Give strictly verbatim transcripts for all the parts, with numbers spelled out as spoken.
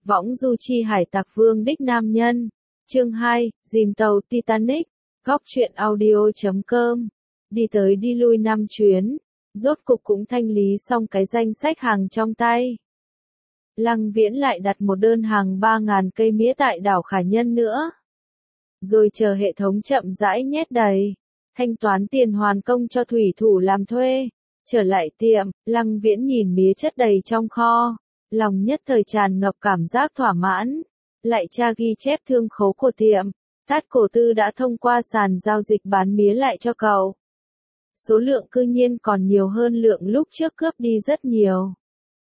Võng du chi hải tặc vương đích nam nhân. Chương hai, dìm tàu Titanic. Góc truyện audio chấm com. Đi tới đi lui năm chuyến. Rốt cục cũng thanh lý xong cái danh sách hàng trong tay. Lăng Viễn lại đặt một đơn hàng ba nghìn cây mía tại đảo Khả Nhân nữa. Rồi chờ hệ thống chậm rãi nhét đầy. Thanh toán tiền hoàn công cho thủy thủ làm thuê. Trở lại tiệm, Lăng Viễn nhìn mía chất đầy trong kho. Lòng nhất thời tràn ngập cảm giác thỏa mãn. Lại tra ghi chép thương khố của tiệm. Tát Cổ Tư đã thông qua sàn giao dịch bán mía lại cho cậu. Số lượng cư nhiên còn nhiều hơn lượng lúc trước cướp đi rất nhiều.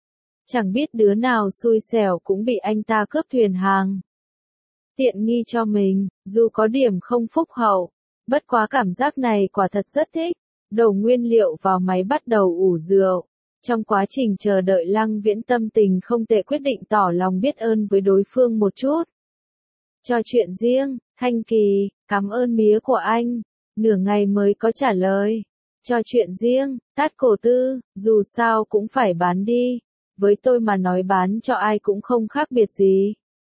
Chẳng biết đứa nào xui xẻo cũng bị anh ta cướp thuyền hàng. Tiện nghi cho mình, dù có điểm không phúc hậu. Bất quá cảm giác này quả thật rất thích. Đổ nguyên liệu vào máy bắt đầu ủ rượu. Trong quá trình chờ đợi Lăng Viễn tâm tình không tệ, quyết định tỏ lòng biết ơn với đối phương một chút. Trò chuyện riêng, Thanh Kỳ, cảm ơn mía của anh. Nửa ngày mới có trả lời. Trò chuyện riêng, Tát Cổ Tư, dù sao cũng phải bán đi. Với tôi mà nói bán cho ai cũng không khác biệt gì.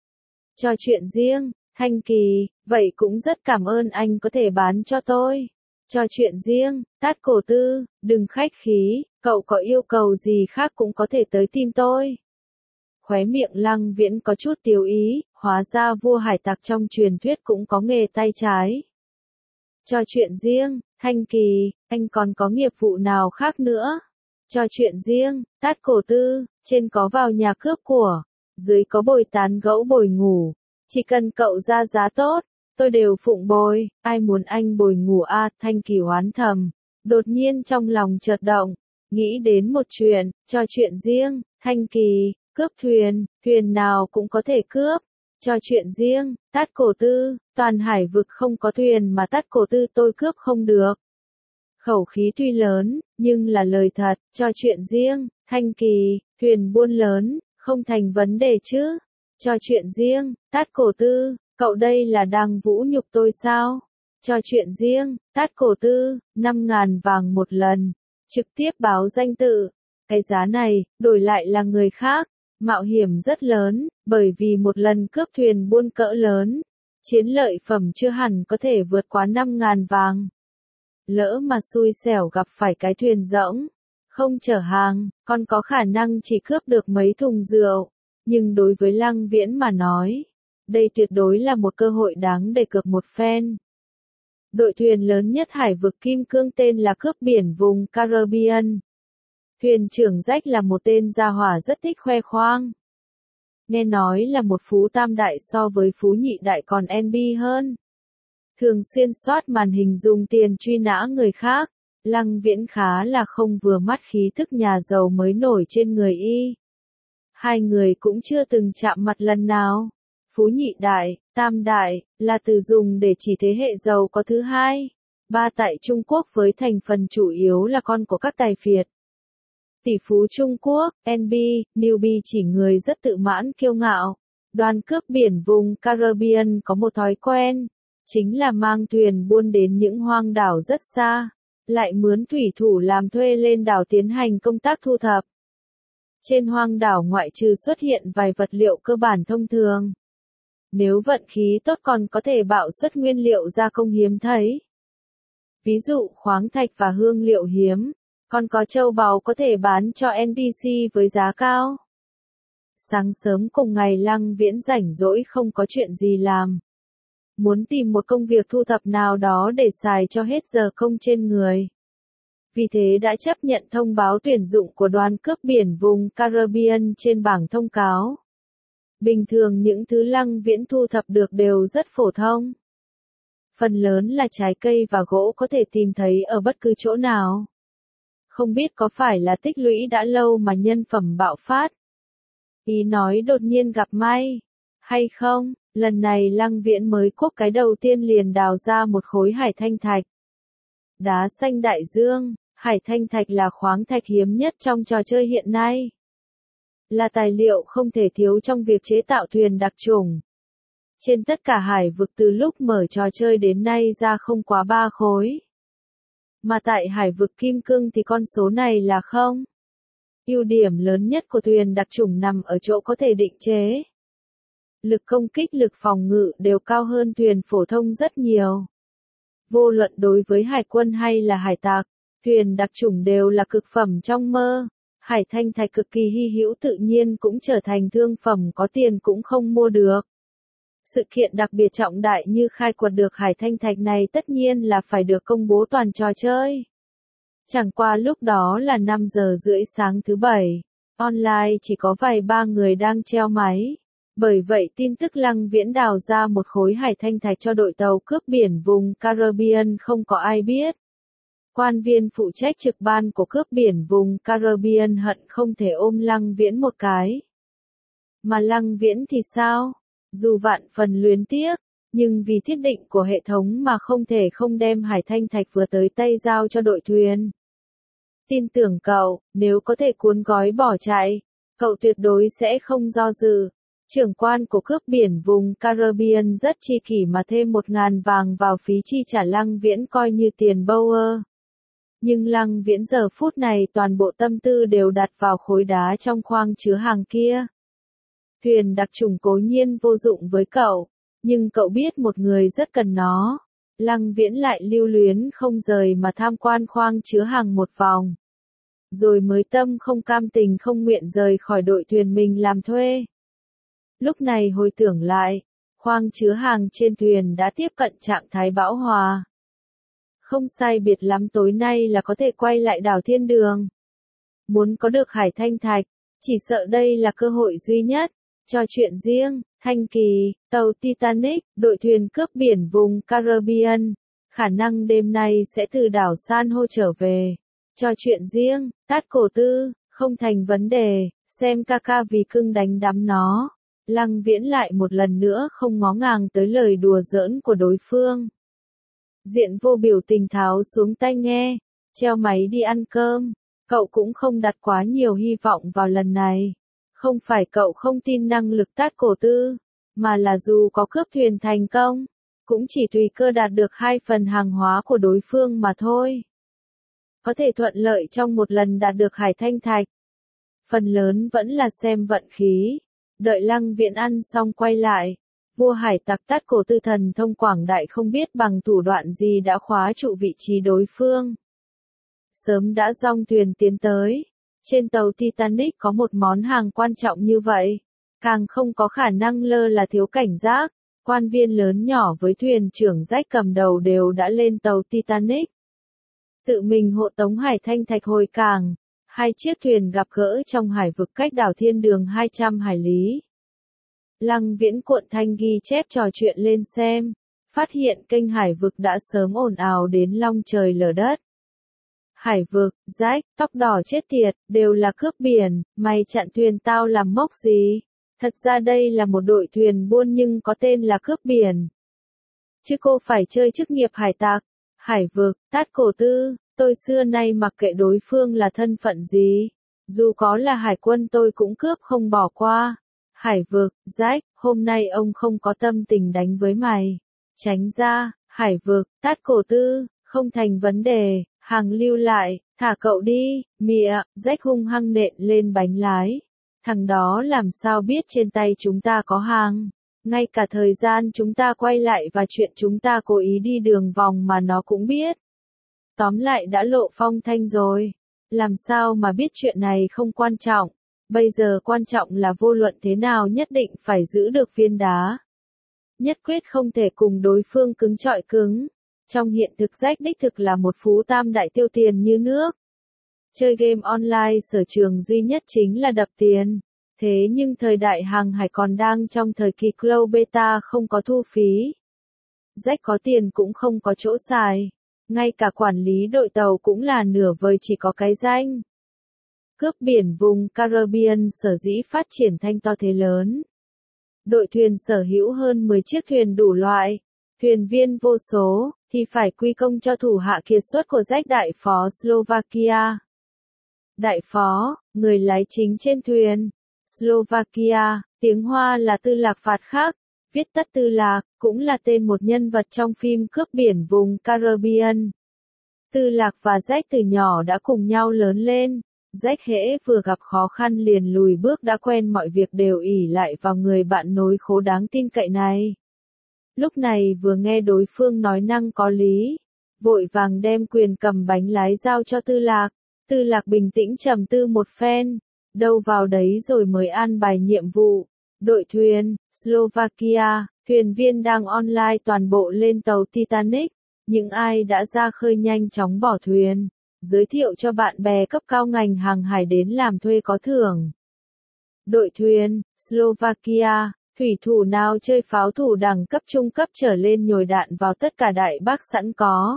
Trò chuyện riêng, Thanh Kỳ, vậy cũng rất cảm ơn anh có thể bán cho tôi. Trò chuyện riêng, Tát Cổ Tư, đừng khách khí, cậu có yêu cầu gì khác cũng có thể tới tìm tôi. Khóe miệng Lăng Viễn có chút tiếu ý, hóa ra vua hải tặc trong truyền thuyết cũng có nghề tay trái. Trò chuyện riêng, Thanh Kỳ, anh còn có nghiệp vụ nào khác nữa? Trò chuyện riêng, Tát Cổ Tư, trên có vào nhà cướp của, dưới có bồi tán gẫu bồi ngủ, chỉ cần cậu ra giá tốt, tôi đều phụng bồi, ai muốn anh bồi ngủ a? À, Thanh Kỳ oán thầm, đột nhiên trong lòng chợt động, nghĩ đến một chuyện, trò chuyện riêng, Thanh Kỳ, cướp thuyền, thuyền nào cũng có thể cướp, trò chuyện riêng, Tát Cổ Tư, toàn hải vực không có thuyền mà Tát Cổ Tư tôi cướp không được. Khẩu khí tuy lớn, nhưng là lời thật, trò chuyện riêng, Thanh Kỳ, thuyền buôn lớn, không thành vấn đề chứ. Trò chuyện riêng, Tát Cổ Tư, cậu đây là đang vũ nhục tôi sao? Trò chuyện riêng, Tát Cổ Tư, năm ngàn vàng một lần, trực tiếp báo danh tự. Cái giá này, đổi lại là người khác, mạo hiểm rất lớn, bởi vì một lần cướp thuyền buôn cỡ lớn, chiến lợi phẩm chưa hẳn có thể vượt quá năm ngàn vàng. Lỡ mà xui xẻo gặp phải cái thuyền rỗng, không chở hàng, còn có khả năng chỉ cướp được mấy thùng rượu. Nhưng đối với Lăng Viễn mà nói, đây tuyệt đối là một cơ hội đáng để cược một phen. Đội thuyền lớn nhất hải vực Kim Cương tên là Cướp Biển vùng Caribbean. Thuyền trưởng Jack là một tên gia hỏa rất thích khoe khoang. Nghe nói là một phú tam đại so với phú nhị đại còn en bi hơn. Thường xuyên soát màn hình dùng tiền truy nã người khác. Lăng Viễn khá là không vừa mắt khí thức nhà giàu mới nổi trên người y. Hai người cũng chưa từng chạm mặt lần nào. Phú nhị đại, tam đại, là từ dùng để chỉ thế hệ giàu có thứ hai. Ba tại Trung Quốc với thành phần chủ yếu là con của các tài phiệt. Tỷ phú Trung Quốc, en bi, newbie chỉ người rất tự mãn kiêu ngạo. Đoàn cướp biển vùng Caribbean có một thói quen, chính là mang thuyền buôn đến những hoang đảo rất xa, lại mướn thủy thủ làm thuê lên đảo tiến hành công tác thu thập. Trên hoang đảo ngoại trừ xuất hiện vài vật liệu cơ bản thông thường. Nếu vận khí tốt còn có thể bạo xuất nguyên liệu gia công hiếm thấy. Ví dụ khoáng thạch và hương liệu hiếm, còn có châu báu có thể bán cho en pê xê với giá cao. Sáng sớm cùng ngày Lăng Viễn rảnh rỗi không có chuyện gì làm. Muốn tìm một công việc thu thập nào đó để xài cho hết giờ công trên người. Vì thế đã chấp nhận thông báo tuyển dụng của đoàn cướp biển vùng Caribbean trên bảng thông cáo. Bình thường những thứ Lăng Viễn thu thập được đều rất phổ thông. Phần lớn là trái cây và gỗ có thể tìm thấy ở bất cứ chỗ nào. Không biết có phải là tích lũy đã lâu mà nhân phẩm bạo phát. Ý nói đột nhiên gặp may. Hay không, lần này Lăng Viễn mới cuốc cái đầu tiên liền đào ra một khối hải thanh thạch. Đá xanh đại dương, hải thanh thạch là khoáng thạch hiếm nhất trong trò chơi hiện nay. Là tài liệu không thể thiếu trong việc chế tạo thuyền đặc chủng. Trên tất cả hải vực từ lúc mở trò chơi đến nay ra không quá ba khối. Mà tại hải vực Kim Cương thì con số này là không. Ưu điểm lớn nhất của thuyền đặc chủng nằm ở chỗ có thể định chế. lực công kích, lực phòng ngự đều cao hơn thuyền phổ thông rất nhiều. Vô luận đối với hải quân hay là hải tặc, thuyền đặc chủng đều là cực phẩm trong mơ. Hải thanh thạch cực kỳ hy hữu tự nhiên cũng trở thành thương phẩm có tiền cũng không mua được. Sự kiện đặc biệt trọng đại như khai quật được hải thanh thạch này tất nhiên là phải được công bố toàn trò chơi. Chẳng qua lúc đó là năm giờ rưỡi sáng thứ bảy, online chỉ có vài ba người đang treo máy. Bởi vậy tin tức Lăng Viễn đào ra một khối hải thanh thạch cho đội tàu cướp biển vùng Caribbean không có ai biết. Quan viên phụ trách trực ban của cướp biển vùng Caribbean hận không thể ôm Lăng Viễn một cái. Mà Lăng Viễn thì sao? Dù vạn phần luyến tiếc, nhưng vì thiết định của hệ thống mà không thể không đem hải thanh thạch vừa tới tay giao cho đội thuyền. Tin tưởng cậu, nếu có thể cuốn gói bỏ chạy, cậu tuyệt đối sẽ không do dự. Trưởng quan của cướp biển vùng Caribbean rất chi kỷ mà thêm một ngàn vàng vào phí chi trả Lăng Viễn coi như tiền bâu ơ. Nhưng Lăng Viễn giờ phút này toàn bộ tâm tư đều đặt vào khối đá trong khoang chứa hàng kia. Thuyền đặc chủng cố nhiên vô dụng với cậu, nhưng cậu biết một người rất cần nó. Lăng Viễn lại lưu luyến không rời mà tham quan khoang chứa hàng một vòng. Rồi mới tâm không cam tình không nguyện rời khỏi đội thuyền mình làm thuê. Lúc này hồi tưởng lại, khoang chứa hàng trên thuyền đã tiếp cận trạng thái bão hòa. Không sai biệt lắm tối nay là có thể quay lại đảo Thiên Đường. Muốn có được hải thanh thạch, chỉ sợ đây là cơ hội duy nhất. Cho chuyện riêng, Thanh Kỳ, tàu Titanic, đội thuyền cướp biển vùng Caribbean, khả năng đêm nay sẽ từ đảo San hô trở về. Cho chuyện riêng, Tát Cổ Tư, không thành vấn đề, xem ca ca vì cưng đánh đắm nó. Lăng Viễn lại một lần nữa không ngó ngàng tới lời đùa giỡn của đối phương. Diện Vô biểu tình tháo xuống tai nghe, treo máy đi ăn cơm, cậu cũng không đặt quá nhiều hy vọng vào lần này. Không phải cậu không tin năng lực Tát Cổ Tư, mà là dù có cướp thuyền thành công, cũng chỉ tùy cơ đạt được hai phần hàng hóa của đối phương mà thôi. Có thể thuận lợi trong một lần đạt được hải thanh thạch. Phần lớn vẫn là xem vận khí. Đợi Lăng Viễn ăn xong quay lại, vua hải tặc Tát Cổ Tư thần thông quảng đại không biết bằng thủ đoạn gì đã khóa trụ vị trí đối phương. Sớm đã dong thuyền tiến tới. Trên tàu Titanic có một món hàng quan trọng như vậy, càng không có khả năng lơ là thiếu cảnh giác. Quan viên lớn nhỏ với thuyền trưởng Jack cầm đầu đều đã lên tàu Titanic. Tự mình hộ tống hải thanh thạch hồi cảng, hai chiếc thuyền gặp gỡ trong hải vực cách đảo Thiên Đường hai trăm hải lý. Lăng Viễn cuộn thanh ghi chép trò chuyện lên xem, phát hiện kênh hải vực đã sớm ồn ào đến long trời lở đất. Hải vực, Jack, tóc đỏ chết tiệt, đều là cướp biển, mày chặn thuyền tao làm mốc gì? Thật ra đây là một đội thuyền buôn nhưng có tên là cướp biển. Chứ cô phải chơi chức nghiệp hải tặc. Hải vực, Tát Cổ Tư, tôi xưa nay mặc kệ đối phương là thân phận gì. Dù có là hải quân tôi cũng cướp không bỏ qua. Hải vực, Jack, hôm nay ông không có tâm tình đánh với mày. Tránh ra, hải vực, Tát Cổ Tư, không thành vấn đề. Hàng lưu lại, thả cậu đi, mịa, Jack hung hăng nện lên bánh lái. Thằng đó làm sao biết trên tay chúng ta có hàng. Ngay cả thời gian chúng ta quay lại và chuyện chúng ta cố ý đi đường vòng mà nó cũng biết. Tóm lại đã lộ phong thanh rồi. Làm sao mà biết chuyện này không quan trọng. Bây giờ quan trọng là vô luận thế nào nhất định phải giữ được viên đá. Nhất quyết không thể cùng đối phương cứng trọi cứng. Trong hiện thực Jack đích thực là một phú tam đại tiêu tiền như nước. Chơi game online sở trường duy nhất chính là đập tiền. Thế nhưng thời đại hàng hải còn đang trong thời kỳ close beta không có thu phí. Jack có tiền cũng không có chỗ xài. Ngay cả quản lý đội tàu cũng là nửa vời chỉ có cái danh. Cướp biển vùng Caribbean sở dĩ phát triển thanh to thế lớn. Đội thuyền sở hữu hơn mười chiếc thuyền đủ loại, thuyền viên vô số, thì phải quy công cho thủ hạ kiệt xuất của Jack đại phó Slovakia. Đại phó, người lái chính trên thuyền. Slovakia, tiếng Hoa là Tư Lạc Phạt Khắc, viết tắt Tư Lạc, cũng là tên một nhân vật trong phim Cướp biển vùng Caribbean. Tư Lạc và Jack từ nhỏ đã cùng nhau lớn lên, Jack hễ vừa gặp khó khăn liền lùi bước, đã quen mọi việc đều ỷ lại vào người bạn nối khố đáng tin cậy này. Lúc này vừa nghe đối phương nói năng có lý, vội vàng đem quyền cầm bánh lái giao cho Tư Lạc. Tư Lạc bình tĩnh trầm tư một phen, đâu vào đấy rồi mới an bài nhiệm vụ. Đội thuyền, Slovakia, thuyền viên đang online toàn bộ lên tàu Titanic. Những ai đã ra khơi nhanh chóng bỏ thuyền, giới thiệu cho bạn bè cấp cao ngành hàng hải đến làm thuê có thưởng. Đội thuyền, Slovakia, thủy thủ nào chơi pháo thủ đẳng cấp trung cấp trở lên nhồi đạn vào tất cả đại bác sẵn có.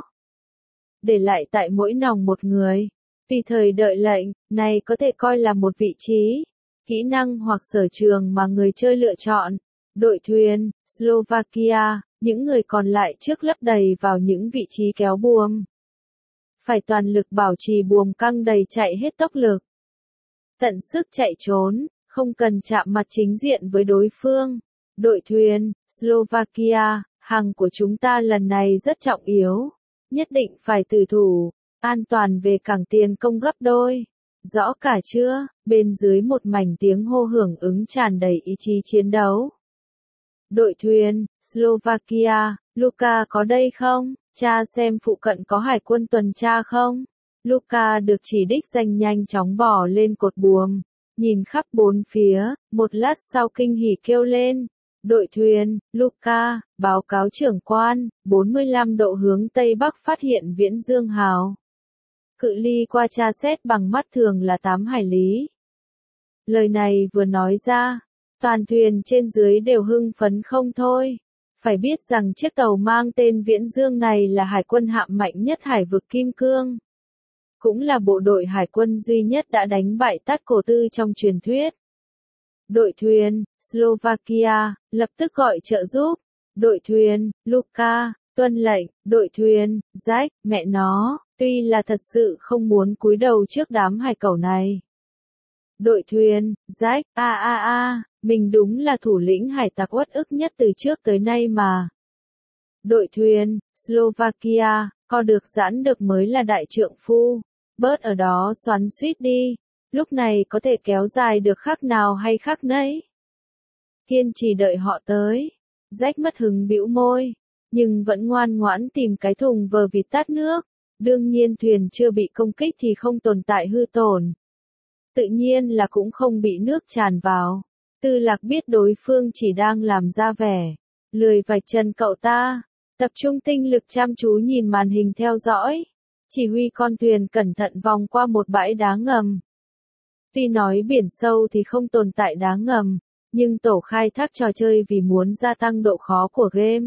Để lại tại mỗi nòng một người. Tùy thời đợi lệnh, này có thể coi là một vị trí, kỹ năng hoặc sở trường mà người chơi lựa chọn. Đội thuyền, Slovakia, những người còn lại trước lấp đầy vào những vị trí kéo buồm. Phải toàn lực bảo trì buồm căng đầy chạy hết tốc lực. Tận sức chạy trốn, không cần chạm mặt chính diện với đối phương. Đội thuyền, Slovakia, hàng của chúng ta lần này rất trọng yếu. Nhất định phải tử thủ, an toàn về cảng tiền công gấp đôi. Rõ cả chưa? Bên dưới một mảnh tiếng hô hưởng ứng tràn đầy ý chí chiến đấu. Đội thuyền, Slovakia, Luka có đây không? Cha xem phụ cận có hải quân tuần tra không? Luka được chỉ đích danh nhanh chóng bò lên cột buồm, nhìn khắp bốn phía, một lát sau kinh hỉ kêu lên. Đội thuyền, Luka, báo cáo trưởng quan, bốn mươi lăm độ hướng Tây Bắc phát hiện Viễn Dương Hào. Cự ly qua tra xét bằng mắt thường là tám hải lý. Lời này vừa nói ra, toàn thuyền trên dưới đều hưng phấn không thôi. Phải biết rằng chiếc tàu mang tên Viễn Dương này là hải quân hạm mạnh nhất hải vực Kim Cương. Cũng là bộ đội hải quân duy nhất đã đánh bại Tát Cổ Tư trong truyền thuyết. Đội thuyền, Slovakia, lập tức gọi trợ giúp. Đội thuyền, Luka, tuân lệnh. Đội thuyền, Jack, mẹ nó, tuy là thật sự không muốn cúi đầu trước đám hải cẩu này. Đội thuyền, Jack, a a a, mình đúng là thủ lĩnh hải tặc uất ức nhất từ trước tới nay mà. Đội thuyền, Slovakia, co được giãn được mới là đại trượng phu. Bớt ở đó xoắn xuýt đi. Lúc này có thể kéo dài được khác nào hay khác nấy. Kiên trì đợi họ tới. Jack mất hứng bĩu môi, nhưng vẫn ngoan ngoãn tìm cái thùng vờ vịt tát nước. Đương nhiên thuyền chưa bị công kích thì không tồn tại hư tổn. Tự nhiên là cũng không bị nước tràn vào. Tư Lạc biết đối phương chỉ đang làm ra vẻ, lười vạch chân cậu ta. Tập trung tinh lực chăm chú nhìn màn hình theo dõi. Chỉ huy con thuyền cẩn thận vòng qua một bãi đá ngầm. Tuy nói biển sâu thì không tồn tại đá ngầm, nhưng tổ khai thác trò chơi vì muốn gia tăng độ khó của game.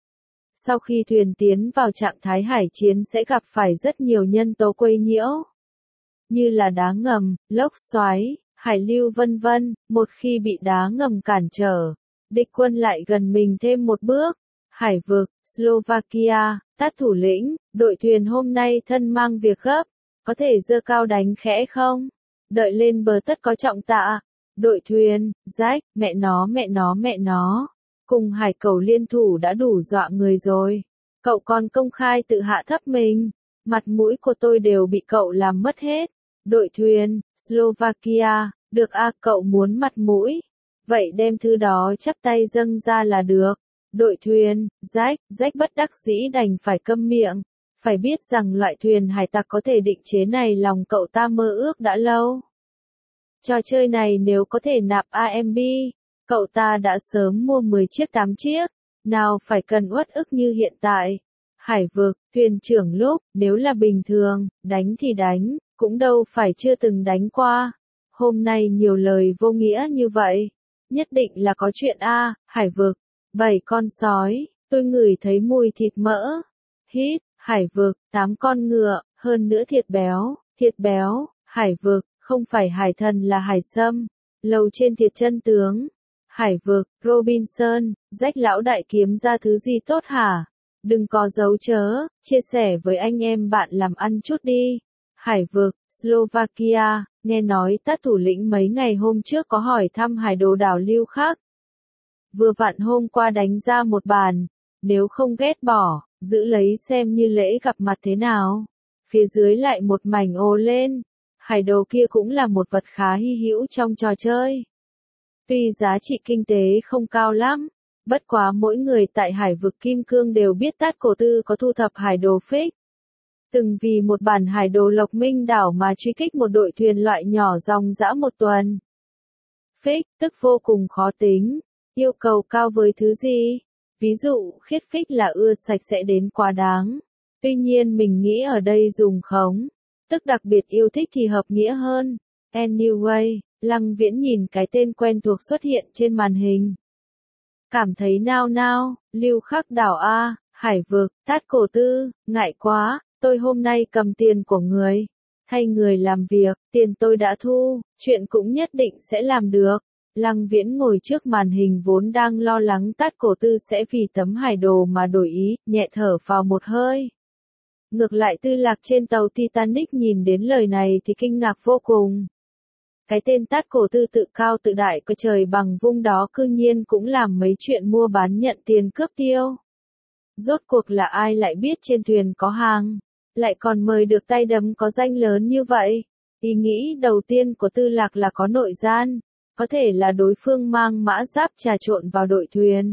Sau khi thuyền tiến vào trạng thái hải chiến sẽ gặp phải rất nhiều nhân tố quấy nhiễu, như là đá ngầm, lốc xoáy, hải lưu vân vân. Một khi bị đá ngầm cản trở, địch quân lại gần mình thêm một bước. Hải vực, Slovakia, Tát thủ lĩnh, đội thuyền hôm nay thân mang việc gấp, có thể giơ cao đánh khẽ không? Đợi lên bờ tất có trọng tạ. Đội thuyền, Jack, mẹ nó mẹ nó mẹ nó, cùng hải cẩu liên thủ đã đủ dọa người rồi. Cậu còn công khai tự hạ thấp mình, mặt mũi của tôi đều bị cậu làm mất hết. Đội thuyền, Slovakia, được a, cậu muốn mặt mũi, vậy đem thứ đó chắp tay dâng ra là được. Đội thuyền, Jack, Jack bất đắc dĩ đành phải câm miệng. Phải biết rằng loại thuyền hải tặc có thể định chế này lòng cậu ta mơ ước đã lâu. Trò chơi này nếu có thể nạp a em bê, cậu ta đã sớm mua mười chiếc tám chiếc, nào phải cần uất ức như hiện tại. Hải vực, thuyền trưởng lúc, nếu là bình thường, đánh thì đánh, cũng đâu phải chưa từng đánh qua. Hôm nay nhiều lời vô nghĩa như vậy, nhất định là có chuyện a. Hải vực, bảy con sói, tôi ngửi thấy mùi thịt mỡ. Hít, hải vực, tám con ngựa, hơn nữa thịt béo, thịt béo, hải vực, không phải hải thần là hải sâm. Lầu trên thiệt chân tướng. Hải vực, Robinson, Jack lão đại kiếm ra thứ gì tốt hả? Đừng có giấu chớ, chia sẻ với anh em bạn làm ăn chút đi. Hải vực, Slovakia, nghe nói Tát thủ lĩnh mấy ngày hôm trước có hỏi thăm hải đồ đảo Lưu Khắc. Vừa vặn hôm qua đánh ra một bàn, nếu không ghét bỏ, giữ lấy xem như lễ gặp mặt thế nào. Phía dưới lại một mảnh ồ lên. Hải đồ kia cũng là một vật khá hy hữu trong trò chơi. Tuy giá trị kinh tế không cao lắm, bất quá mỗi người tại hải vực Kim Cương đều biết Tát Cổ Tư có thu thập hải đồ Fix. Từng vì một bản hải đồ Lộc Minh đảo mà truy kích một đội thuyền loại nhỏ dòng dã một tuần. Fix, tức vô cùng khó tính, yêu cầu cao với thứ gì? Ví dụ, khiết Fix là ưa sạch sẽ đến quá đáng. Tuy nhiên mình nghĩ ở đây dùng khống, tức đặc biệt yêu thích thì hợp nghĩa hơn. Anyway, Lăng Viễn nhìn cái tên quen thuộc xuất hiện trên màn hình. Cảm thấy nao nao, Lưu Khắc đảo A, hải vực, Tát Cổ Tư, ngại quá, tôi hôm nay cầm tiền của người. Thay người làm việc, tiền tôi đã thu, chuyện cũng nhất định sẽ làm được. Lăng Viễn ngồi trước màn hình vốn đang lo lắng Tát Cổ Tư sẽ vì tấm hải đồ mà đổi ý, nhẹ thở vào một hơi. Ngược lại Tư Lạc trên tàu Titanic nhìn đến lời này thì kinh ngạc vô cùng. Cái tên Tát Cổ Tư tự cao tự đại coi trời bằng vung đó cư nhiên cũng làm mấy chuyện mua bán nhận tiền cướp tiêu. Rốt cuộc là ai lại biết trên thuyền có hàng, lại còn mời được tay đấm có danh lớn như vậy. Ý nghĩ đầu tiên của Tư Lạc là có nội gian, có thể là đối phương mang mã giáp trà trộn vào đội thuyền.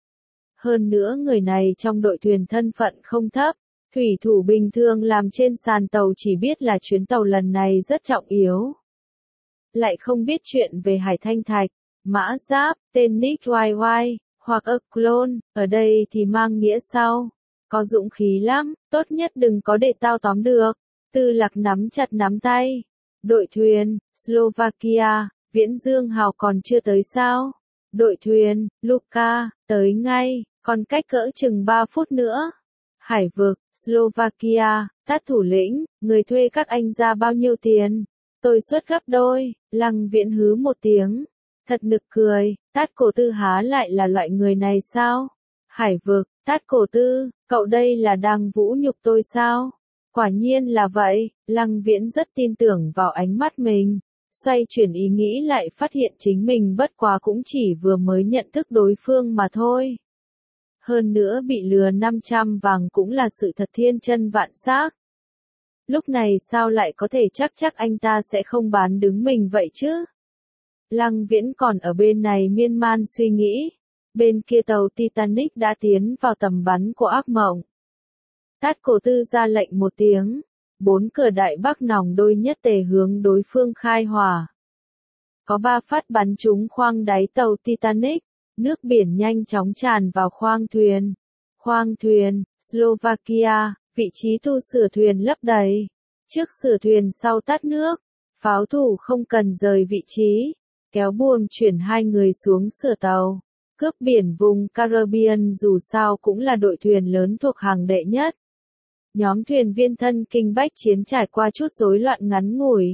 Hơn nữa người này trong đội thuyền thân phận không thấp, thủy thủ bình thường làm trên sàn tàu chỉ biết là chuyến tàu lần này rất trọng yếu. Lại không biết chuyện về Hải Thanh Thạch, mã giáp, tên Nick Y Y, hoặc a clone, ở đây thì mang nghĩa sau. Có dũng khí lắm, tốt nhất đừng có để tao tóm được. Tư Lạc nắm chặt nắm tay. Đội thuyền, Slovakia, Viễn Dương Hào còn chưa tới sao? Đội thuyền, Luka, tới ngay, còn cách cỡ chừng ba phút nữa. Hải vực, Slovakia, Tát thủ lĩnh, người thuê các anh ra bao nhiêu tiền? Tôi xuất gấp đôi, Lăng Viễn hứ một tiếng. Thật nực cười, Tát Cổ Tư há lại là loại người này sao? Hải vực, Tát Cổ Tư, cậu đây là đang vũ nhục tôi sao? Quả nhiên là vậy, Lăng Viễn rất tin tưởng vào ánh mắt mình. Xoay chuyển ý nghĩ lại phát hiện chính mình bất quá cũng chỉ vừa mới nhận thức đối phương mà thôi. Hơn nữa bị lừa năm trăm vàng cũng là sự thật thiên chân vạn xác. Lúc này sao lại có thể chắc chắc anh ta sẽ không bán đứng mình vậy chứ? Lăng Viễn còn ở bên này miên man suy nghĩ. Bên kia tàu Titanic đã tiến vào tầm bắn của ác mộng. Tát Cổ Tư ra lệnh một tiếng. Bốn cửa đại bác nòng đôi nhất tề hướng đối phương khai hỏa. Có ba phát bắn trúng khoang đáy tàu Titanic. Nước biển nhanh chóng tràn vào khoang thuyền. Khoang thuyền, Slovakia, vị trí tu sửa thuyền lấp đầy. Trước sửa thuyền sau tát nước. Pháo thủ không cần rời vị trí. Kéo buồm chuyển hai người xuống sửa tàu. Cướp biển vùng Caribbean dù sao cũng là đội thuyền lớn thuộc hàng đệ nhất. Nhóm thuyền viên thân kinh bách chiến trải qua chút rối loạn ngắn ngủi.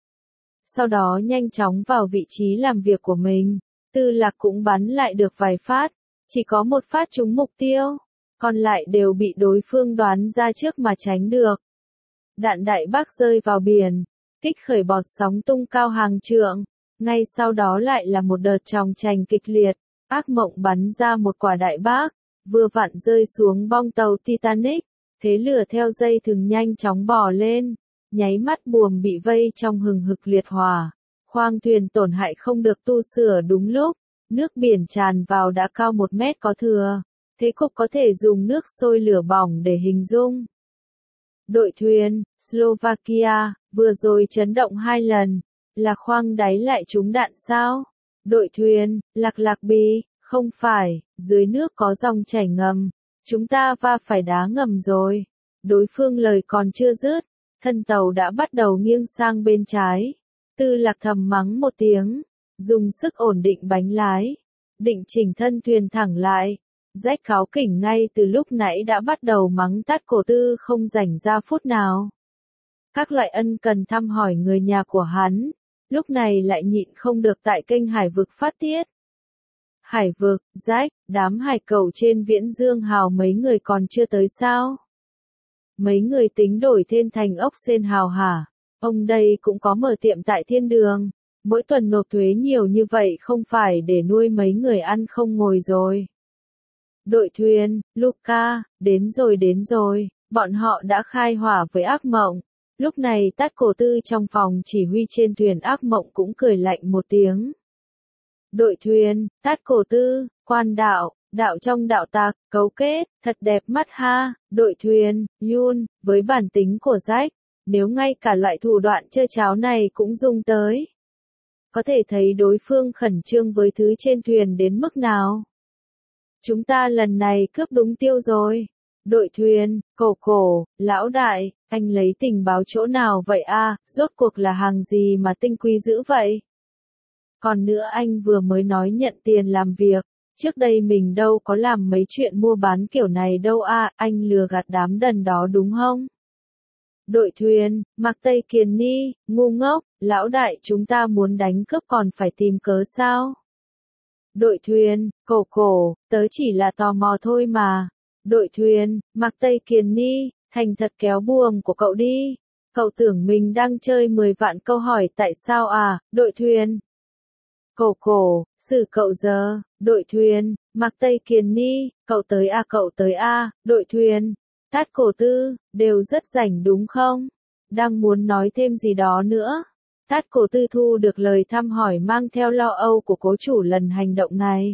Sau đó nhanh chóng vào vị trí làm việc của mình. Tư Lạc cũng bắn lại được vài phát, chỉ có một phát trúng mục tiêu, còn lại đều bị đối phương đoán ra trước mà tránh được. Đạn đại bác rơi vào biển, kích khởi bọt sóng tung cao hàng trượng, ngay sau đó lại là một đợt tròng trành kịch liệt, ác mộng bắn ra một quả đại bác, vừa vặn rơi xuống bong tàu Titanic, thế lửa theo dây thừng nhanh chóng bò lên, nháy mắt buồm bị vây trong hừng hực liệt hỏa. Khoang thuyền tổn hại không được tu sửa đúng lúc, nước biển tràn vào đã cao một mét có thừa, thế cục có thể dùng nước sôi lửa bỏng để hình dung. Đội thuyền, Slovakia, vừa rồi chấn động hai lần, là khoang đáy lại trúng đạn sao? Đội thuyền, Lạc Lạc Bì, không phải, dưới nước có dòng chảy ngầm, chúng ta va phải đá ngầm rồi. Đối phương lời còn chưa dứt, thân tàu đã bắt đầu nghiêng sang bên trái. Tư Lạc thầm mắng một tiếng, dùng sức ổn định bánh lái, định chỉnh thân thuyền thẳng lại. Rách kháo kỉnh ngay từ lúc nãy đã bắt đầu mắng Tát Cổ Tư không rảnh ra phút nào. Các loại ân cần thăm hỏi người nhà của hắn, lúc này lại nhịn không được tại kênh hải vực phát tiết. Hải vực, rách, đám hải cẩu trên Viễn Dương Hào mấy người còn chưa tới sao? Mấy người tính đổi tên thành ốc sên hào hả? Ông đây cũng có mở tiệm tại thiên đường, mỗi tuần nộp thuế nhiều như vậy không phải để nuôi mấy người ăn không ngồi rồi. Đội thuyền, Luka, đến rồi đến rồi, bọn họ đã khai hỏa với ác mộng. Lúc này Tát Cổ Tư trong phòng chỉ huy trên thuyền ác mộng cũng cười lạnh một tiếng. Đội thuyền, Tát Cổ Tư, quan đạo, đạo trong đạo tặc, cấu kết, thật đẹp mắt ha, đội thuyền, Yun, với bản tính của Jack, nếu ngay cả loại thủ đoạn chơi cháo này cũng dùng tới. Có thể thấy đối phương khẩn trương với thứ trên thuyền đến mức nào. Chúng ta lần này cướp đúng tiêu rồi. Đội thuyền, cổ cổ, lão đại, anh lấy tình báo chỗ nào vậy a? Rốt cuộc là hàng gì mà tinh quý dữ vậy? Còn nữa anh vừa mới nói nhận tiền làm việc, trước đây mình đâu có làm mấy chuyện mua bán kiểu này đâu a, anh lừa gạt đám đần đó đúng không? Đội thuyền, Mạc Tây Kiền Ni, ngu ngốc, lão đại chúng ta muốn đánh cướp còn phải tìm cớ sao? Đội thuyền, cổ cổ, tớ chỉ là tò mò thôi mà. Đội thuyền, Mạc Tây Kiền Ni, thành thật kéo buồm của cậu đi. Cậu tưởng mình đang chơi mười vạn câu hỏi tại sao à, đội thuyền. Cổ cổ, xử cậu giờ, đội thuyền, Mạc Tây Kiền Ni, cậu tới a cậu tới a, đội thuyền. Tát Cổ Tư, đều rất rảnh đúng không? Đang muốn nói thêm gì đó nữa. Tát Cổ Tư thu được lời thăm hỏi mang theo lo âu của cố chủ lần hành động này.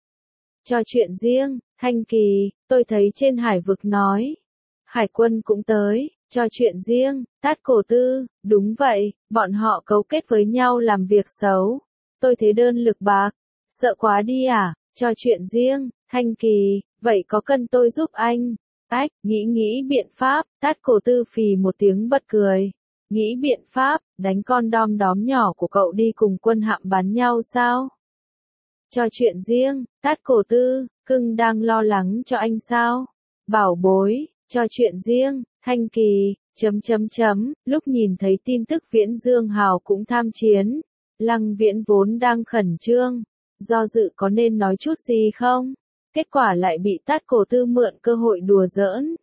Cho chuyện riêng, Thanh Kỳ, tôi thấy trên hải vực nói. Hải quân cũng tới, cho chuyện riêng, Tát Cổ Tư, đúng vậy, bọn họ cấu kết với nhau làm việc xấu. Tôi thấy đơn lực bạc, sợ quá đi à, cho chuyện riêng, Thanh Kỳ, vậy có cần tôi giúp anh? Ách, nghĩ nghĩ biện pháp, Tát Cổ Tư phì một tiếng bật cười. Nghĩ biện pháp, đánh con đom đóm nhỏ của cậu đi cùng quân hạm bắn nhau sao? Cho chuyện riêng, Tát Cổ Tư, cưng đang lo lắng cho anh sao? Bảo bối, cho chuyện riêng, Thanh Kỳ, chấm chấm chấm, lúc nhìn thấy tin tức Viễn Dương Hào cũng tham chiến. Lăng Viễn vốn đang khẩn trương, do dự có nên nói chút gì không? Kết quả lại bị Tát Cổ Tư mượn cơ hội đùa giỡn.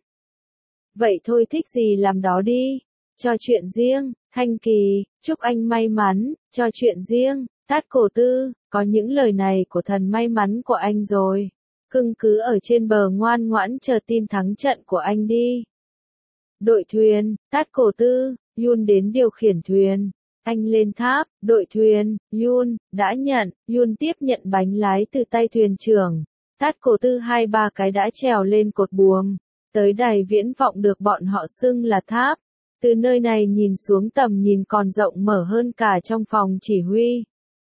Vậy thôi thích gì làm đó đi. Cho chuyện riêng, Thanh Kỳ, chúc anh may mắn, cho chuyện riêng, Tát Cổ Tư, có những lời này của thần may mắn của anh rồi. Cưng cứ ở trên bờ ngoan ngoãn chờ tin thắng trận của anh đi. Đội thuyền, Tát Cổ Tư, Yun đến điều khiển thuyền. Anh lên tháp, đội thuyền, Yun, đã nhận, Yun tiếp nhận bánh lái từ tay thuyền trưởng. Tát Cổ Tư hai ba cái đã trèo lên cột buồm. Tới đài viễn vọng được bọn họ xưng là tháp. Từ nơi này nhìn xuống tầm nhìn còn rộng mở hơn cả trong phòng chỉ huy.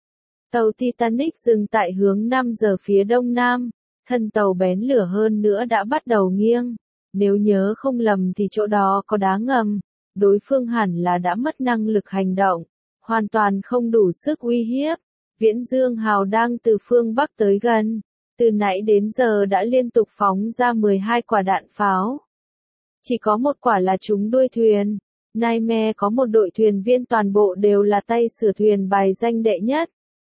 Tàu Titanic dừng tại hướng năm giờ phía đông nam. Thân tàu bén lửa hơn nữa đã bắt đầu nghiêng. Nếu nhớ không lầm thì chỗ đó có đá ngầm. Đối phương hẳn là đã mất năng lực hành động. Hoàn toàn không đủ sức uy hiếp. Viễn Dương Hào đang từ phương Bắc tới gần. Từ nãy đến giờ đã liên tục phóng ra mười hai quả đạn pháo. Chỉ có một quả là trúng đuôi thuyền. Nightmare có một đội thuyền viên toàn bộ đều là tay sửa thuyền bài danh đệ nhất.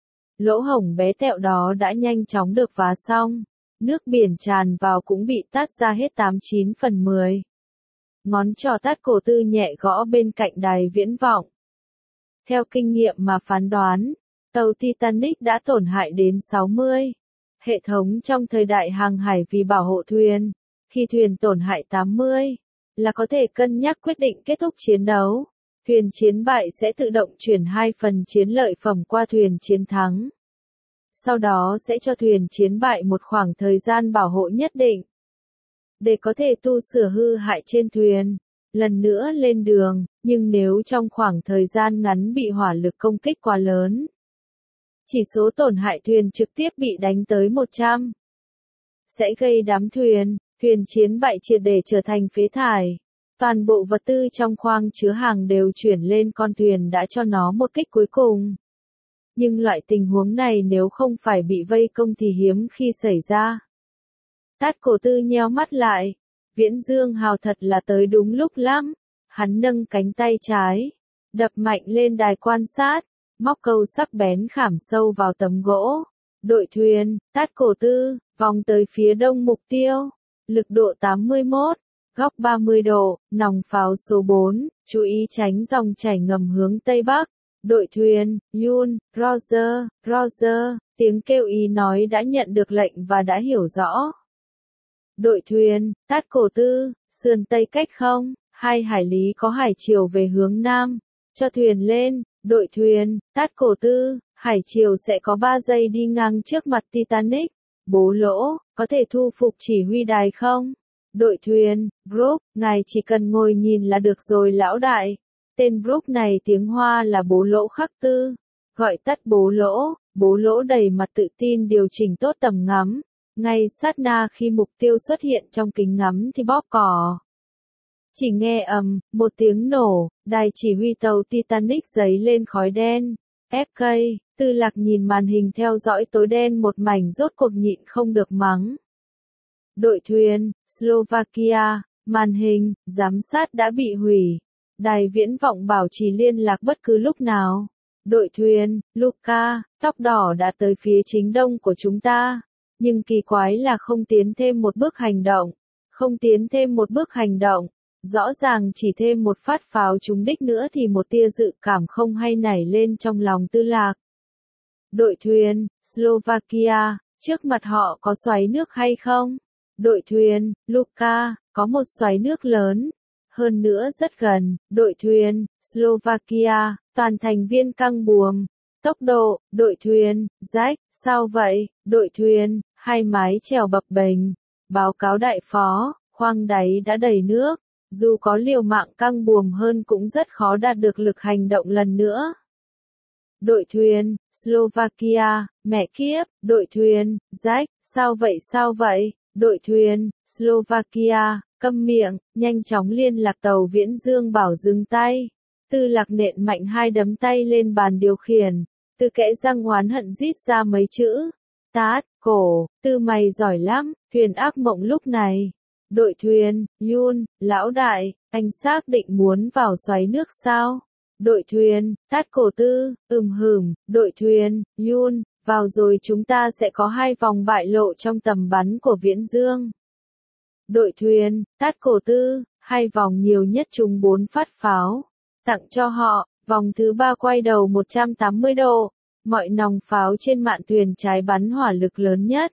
Lỗ hổng bé tẹo đó đã nhanh chóng được vá xong. Nước biển tràn vào cũng bị tát ra hết tám chín phần mười. Ngón trỏ Tát Cổ Tư nhẹ gõ bên cạnh đài viễn vọng. Theo kinh nghiệm mà phán đoán, tàu Titanic đã tổn hại đến sáu mươi. Hệ thống trong thời đại hàng hải vì bảo hộ thuyền, khi thuyền tổn hại tám mươi, là có thể cân nhắc quyết định kết thúc chiến đấu. Thuyền chiến bại sẽ tự động chuyển hai phần chiến lợi phẩm qua thuyền chiến thắng. Sau đó sẽ cho thuyền chiến bại một khoảng thời gian bảo hộ nhất định. Để có thể tu sửa hư hại trên thuyền, lần nữa lên đường, nhưng nếu trong khoảng thời gian ngắn bị hỏa lực công kích quá lớn, chỉ số tổn hại thuyền trực tiếp bị đánh tới một trăm. Sẽ gây đắm thuyền, thuyền chiến bại triệt để trở thành phế thải. Toàn bộ vật tư trong khoang chứa hàng đều chuyển lên con thuyền đã cho nó một kích cuối cùng. Nhưng loại tình huống này nếu không phải bị vây công thì hiếm khi xảy ra. Tát Cổ Tư nheo mắt lại. Viễn Dương Hào thật là tới đúng lúc lắm. Hắn nâng cánh tay trái, đập mạnh lên đài quan sát, móc câu sắc bén khảm sâu vào tấm gỗ. Đội thuyền, Tát Cổ Tư, vòng tới phía đông mục tiêu. Lực độ tám mươi mốt, góc ba mươi độ, nòng pháo số bốn, chú ý tránh dòng chảy ngầm hướng Tây Bắc. Đội thuyền, Yun, Roger, Roger, tiếng kêu ý nói đã nhận được lệnh và đã hiểu rõ. Đội thuyền, Tát Cổ Tư, sườn Tây cách không, hai hải lý có hải chiều về hướng Nam. Cho thuyền lên, đội thuyền, tát cổ tư, hải chiều sẽ có ba giây đi ngang trước mặt Titanic. Bố lỗ, có thể thu phục chỉ huy đài không? Đội thuyền, Brooke, ngài chỉ cần ngồi nhìn là được rồi lão đại. Tên Brooke này tiếng Hoa là bố lỗ khắc tư. Gọi tắt bố lỗ, bố lỗ đầy mặt tự tin điều chỉnh tốt tầm ngắm. Ngay sát na khi mục tiêu xuất hiện trong kính ngắm thì bóp cò. Chỉ nghe ầm, một tiếng nổ, đài chỉ huy tàu Titanic giấy lên khói đen. ép ca, Tư Lạc nhìn màn hình theo dõi tối đen một mảnh rốt cuộc nhịn không được mắng. Đội thuyền, Slovakia, màn hình, giám sát đã bị hủy. Đài viễn vọng bảo trì liên lạc bất cứ lúc nào. Đội thuyền, Luca, tóc đỏ đã tới phía chính đông của chúng ta. Nhưng kỳ quái là không tiến thêm một bước hành động. Không tiến thêm một bước hành động. Rõ ràng chỉ thêm một phát pháo trúng đích nữa thì một tia dự cảm không hay nảy lên trong lòng Tư Lạc. Đội thuyền, Slovakia, trước mặt họ có xoáy nước hay không? Đội thuyền, Luca, có một xoáy nước lớn. Hơn nữa rất gần. Đội thuyền, Slovakia, toàn thành viên căng buồm. Tốc độ, đội thuyền, Jack, sao vậy? Đội thuyền, hai mái chèo bập bềnh. Báo cáo đại phó, khoang đáy đã đầy nước. Dù có liều mạng căng buồm hơn cũng rất khó đạt được lực hành động lần nữa. Đội thuyền, Slovakia, mẹ kiếp, đội thuyền, Jack, sao vậy sao vậy? Đội thuyền, Slovakia, câm miệng, nhanh chóng liên lạc tàu Viễn Dương bảo dừng tay. Tư Lạc nện mạnh hai đấm tay lên bàn điều khiển, từ kẽ răng oán hận rít ra mấy chữ. Tát, cổ, Tư mày giỏi lắm, thuyền ác mộng lúc này. Đội thuyền, Yun, lão đại, anh xác định muốn vào xoáy nước sao? Đội thuyền, tát cổ Tư, ừm hửm, đội thuyền, Yun, vào rồi chúng ta sẽ có hai vòng bại lộ trong tầm bắn của Viễn Dương. Đội thuyền, tát cổ Tư, hai vòng nhiều nhất trúng bốn phát pháo. Tặng cho họ, vòng thứ ba quay đầu một trăm tám mươi độ, mọi nòng pháo trên mạn thuyền trái bắn hỏa lực lớn nhất.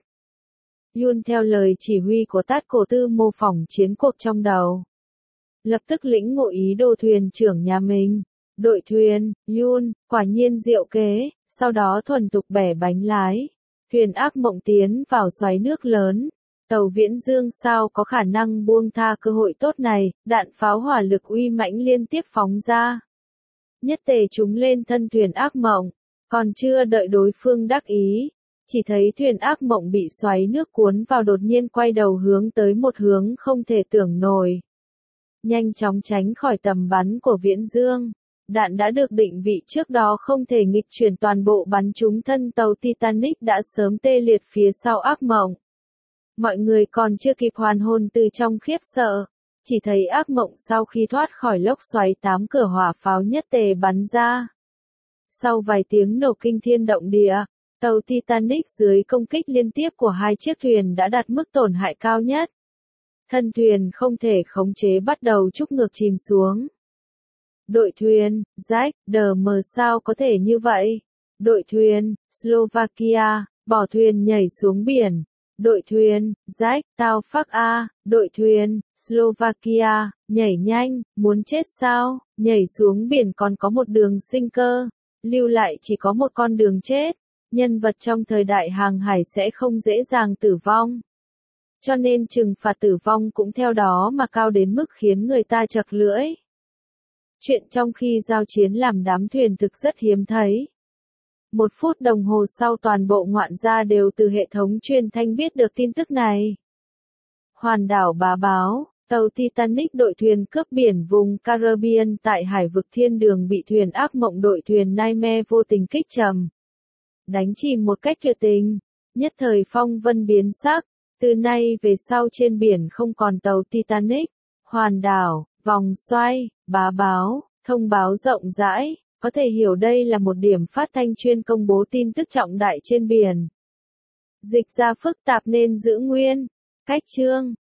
Yun theo lời chỉ huy của tát cổ Tư mô phỏng chiến cuộc trong đầu. Lập tức lĩnh ngộ ý đồ thuyền trưởng nhà mình. Đội thuyền, Yun, quả nhiên diệu kế, sau đó thuần thục bẻ bánh lái. Thuyền ác mộng tiến vào xoáy nước lớn. Tàu Viễn Dương sao có khả năng buông tha cơ hội tốt này, đạn pháo hỏa lực uy mãnh liên tiếp phóng ra. Nhất tề chúng lên thân thuyền ác mộng, còn chưa đợi đối phương đắc ý. Chỉ thấy thuyền ác mộng bị xoáy nước cuốn vào đột nhiên quay đầu hướng tới một hướng không thể tưởng nổi. Nhanh chóng tránh khỏi tầm bắn của Viễn Dương. Đạn đã được định vị trước đó không thể nghịch chuyển toàn bộ bắn trúng thân tàu Titanic đã sớm tê liệt phía sau ác mộng. Mọi người còn chưa kịp hoàn hồn từ trong khiếp sợ. Chỉ thấy ác mộng sau khi thoát khỏi lốc xoáy tám cửa hỏa pháo nhất tề bắn ra. Sau vài tiếng nổ kinh thiên động địa, tàu Titanic dưới công kích liên tiếp của hai chiếc thuyền đã đạt mức tổn hại cao nhất. Thân thuyền không thể khống chế bắt đầu trúc ngược chìm xuống. Đội thuyền, Jack, đờ mờ sao có thể như vậy? Đội thuyền, Slovakia, bỏ thuyền nhảy xuống biển. Đội thuyền, Jack, tao phắc a, đội thuyền, Slovakia, nhảy nhanh, muốn chết sao? Nhảy xuống biển còn có một đường sinh cơ, lưu lại chỉ có một con đường chết. Nhân vật trong thời đại hàng hải sẽ không dễ dàng tử vong. Cho nên trừng phạt tử vong cũng theo đó mà cao đến mức khiến người ta chật lưỡi. Chuyện trong khi giao chiến làm đám thuyền thực rất hiếm thấy. Một phút đồng hồ sau toàn bộ ngoạn gia đều từ hệ thống truyền thanh biết được tin tức này. Hoàn đảo bá báo, tàu Titanic đội thuyền cướp biển vùng Caribbean tại hải vực thiên đường bị thuyền ác mộng đội thuyền Nightmare vô tình kích trầm. Đánh chìm một cách tuyệt tình, nhất thời phong vân biến sắc, từ nay về sau trên biển không còn tàu Titanic. Hoàn đảo, vòng xoay, bá báo, thông báo rộng rãi, có thể hiểu đây là một điểm phát thanh chuyên công bố tin tức trọng đại trên biển. Dịch ra phức tạp nên giữ nguyên. Cách chương